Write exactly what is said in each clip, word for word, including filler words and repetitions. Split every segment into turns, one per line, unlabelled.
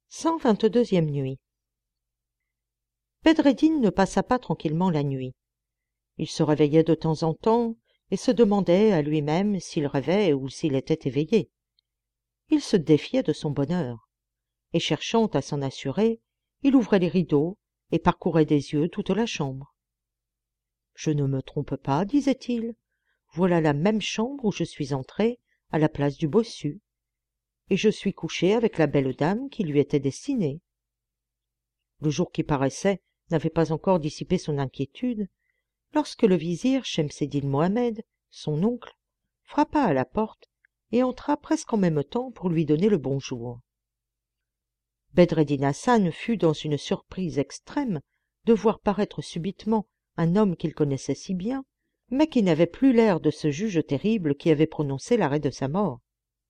cent vingt-deuxième nuit. Bedreddin ne passa pas tranquillement la nuit. Il se réveillait de temps en temps et se demandait à lui-même s'il rêvait ou s'il était éveillé. Il se défiait de son bonheur, et cherchant à s'en assurer, il ouvrait les rideaux et parcourait des yeux toute la chambre. « Je ne me trompe pas, disait-il, voilà la même chambre où je suis entré à la place du bossu, et je suis couché avec la belle dame qui lui était destinée. » Le jour qui paraissait n'avait pas encore dissipé son inquiétude, lorsque le vizir Shemseddin Mohammed, son oncle, frappa à la porte et entra presque en même temps pour lui donner le bonjour. Bedreddin Hassan fut dans une surprise extrême de voir paraître subitement un homme qu'il connaissait si bien, mais qui n'avait plus l'air de ce juge terrible qui avait prononcé l'arrêt de sa mort.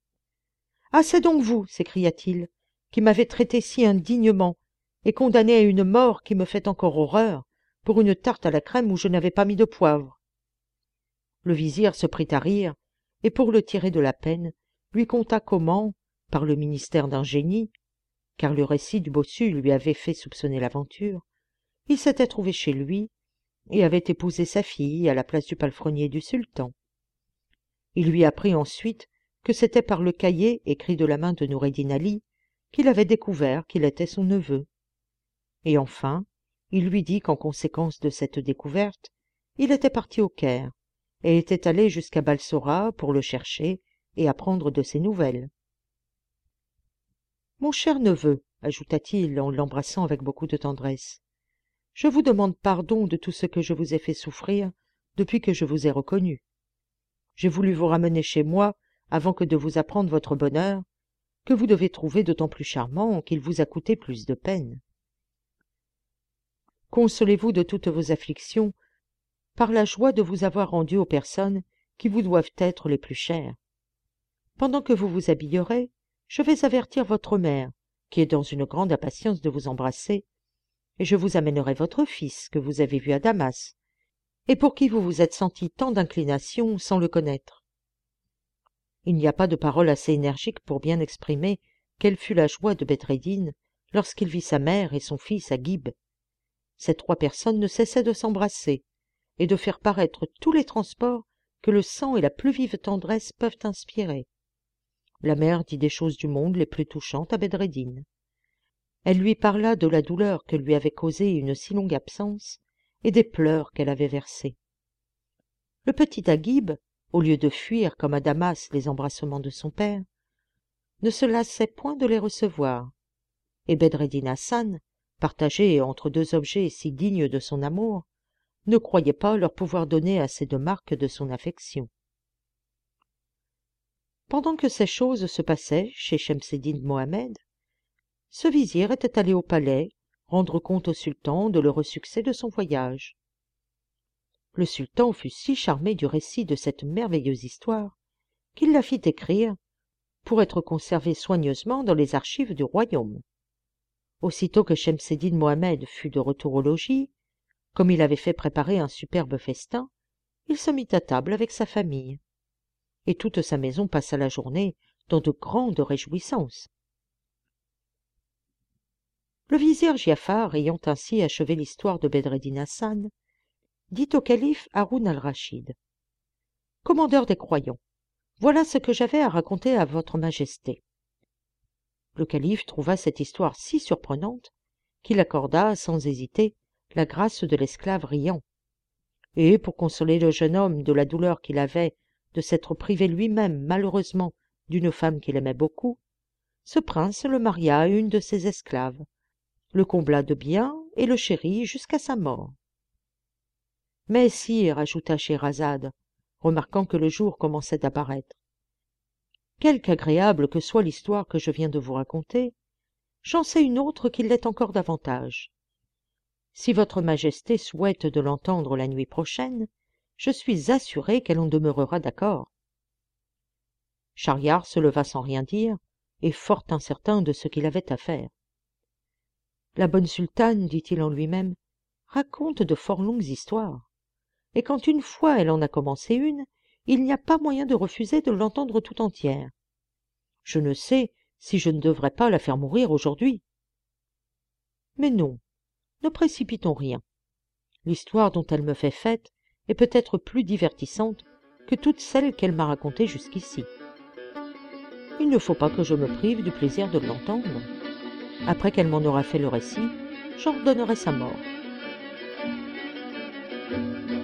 « Ah, c'est donc vous, s'écria-t-il, qui m'avez traité si indignement et condamné à une mort qui me fait encore horreur pour une tarte à la crème où je n'avais pas mis de poivre. » Le vizir se prit à rire, et pour le tirer de la peine, lui conta comment, par le ministère d'un génie, car le récit du bossu lui avait fait soupçonner l'aventure, il s'était trouvé chez lui et avait épousé sa fille à la place du palefrenier du sultan. Il lui apprit ensuite que c'était par le cahier écrit de la main de Noureddin Ali qu'il avait découvert qu'il était son neveu. Et enfin, il lui dit qu'en conséquence de cette découverte, il était parti au Caire et était allé jusqu'à Balsora pour le chercher et apprendre de ses nouvelles. « Mon cher neveu, ajouta-t-il en l'embrassant avec beaucoup de tendresse, je vous demande pardon de tout ce que je vous ai fait souffrir depuis que je vous ai reconnu. J'ai voulu vous ramener chez moi avant que de vous apprendre votre bonheur, que vous devez trouver d'autant plus charmant qu'il vous a coûté plus de peine. Consolez-vous de toutes vos afflictions par la joie de vous avoir rendu aux personnes qui vous doivent être les plus chères. Pendant que vous vous habillerez, je vais avertir votre mère, qui est dans une grande impatience de vous embrasser, et je vous amènerai votre fils que vous avez vu à Damas, et pour qui vous vous êtes senti tant d'inclination sans le connaître. » Il n'y a pas de parole assez énergique pour bien exprimer quelle fut la joie de Bedreddin lorsqu'il vit sa mère et son fils Agib. Ces trois personnes ne cessaient de s'embrasser et de faire paraître tous les transports que le sang et la plus vive tendresse peuvent inspirer. La mère dit des choses du monde les plus touchantes à Bedreddin. Elle lui parla de la douleur que lui avait causée une si longue absence et des pleurs qu'elle avait versés. Le petit Agib, au lieu de fuir comme à Damas les embrassements de son père, ne se lassait point de les recevoir, et Bedreddin Hassan, partagé entre deux objets si dignes de son amour, ne croyait pas leur pouvoir donner assez de marques de son affection. Pendant que ces choses se passaient chez Shemseddin Mohammed, ce vizir était allé au palais rendre compte au sultan de l'heureux succès de son voyage. Le sultan fut si charmé du récit de cette merveilleuse histoire qu'il la fit écrire pour être conservée soigneusement dans les archives du royaume. Aussitôt que Shemseddin Mohammed fut de retour au logis, comme il avait fait préparer un superbe festin, il se mit à table avec sa famille, et toute sa maison passa la journée dans de grandes réjouissances. Le vizir Giafar, ayant ainsi achevé l'histoire de Bedreddin Hassan, dit au calife Haroun al-Rachid: « Commandeur des croyants, voilà ce que j'avais à raconter à votre majesté. » Le calife trouva cette histoire si surprenante qu'il accorda, sans hésiter, la grâce de l'esclave riant. Et, pour consoler le jeune homme de la douleur qu'il avait de s'être privé lui-même malheureusement d'une femme qu'il aimait beaucoup, ce prince le maria à une de ses esclaves, le combla de biens et le chérit jusqu'à sa mort. « Mais, sire, ajouta Scheherazade, remarquant que le jour commençait d'apparaître, quelque agréable que soit l'histoire que je viens de vous raconter, j'en sais une autre qui l'est encore davantage. Si votre majesté souhaite de l'entendre la nuit prochaine, je suis assuré qu'elle en demeurera d'accord. » Schahriar se leva sans rien dire, et fort incertain de ce qu'il avait à faire. « La bonne sultane, dit-il en lui-même, raconte de fort longues histoires, et quand une fois elle en a commencé une, il n'y a pas moyen de refuser de l'entendre tout entière. Je ne sais si je ne devrais pas la faire mourir aujourd'hui. Mais non, ne précipitons rien. L'histoire dont elle me fait fête est peut-être plus divertissante que toutes celles qu'elle m'a racontées jusqu'ici. Il ne faut pas que je me prive du plaisir de l'entendre. Après qu'elle m'en aura fait le récit, j'ordonnerai sa mort.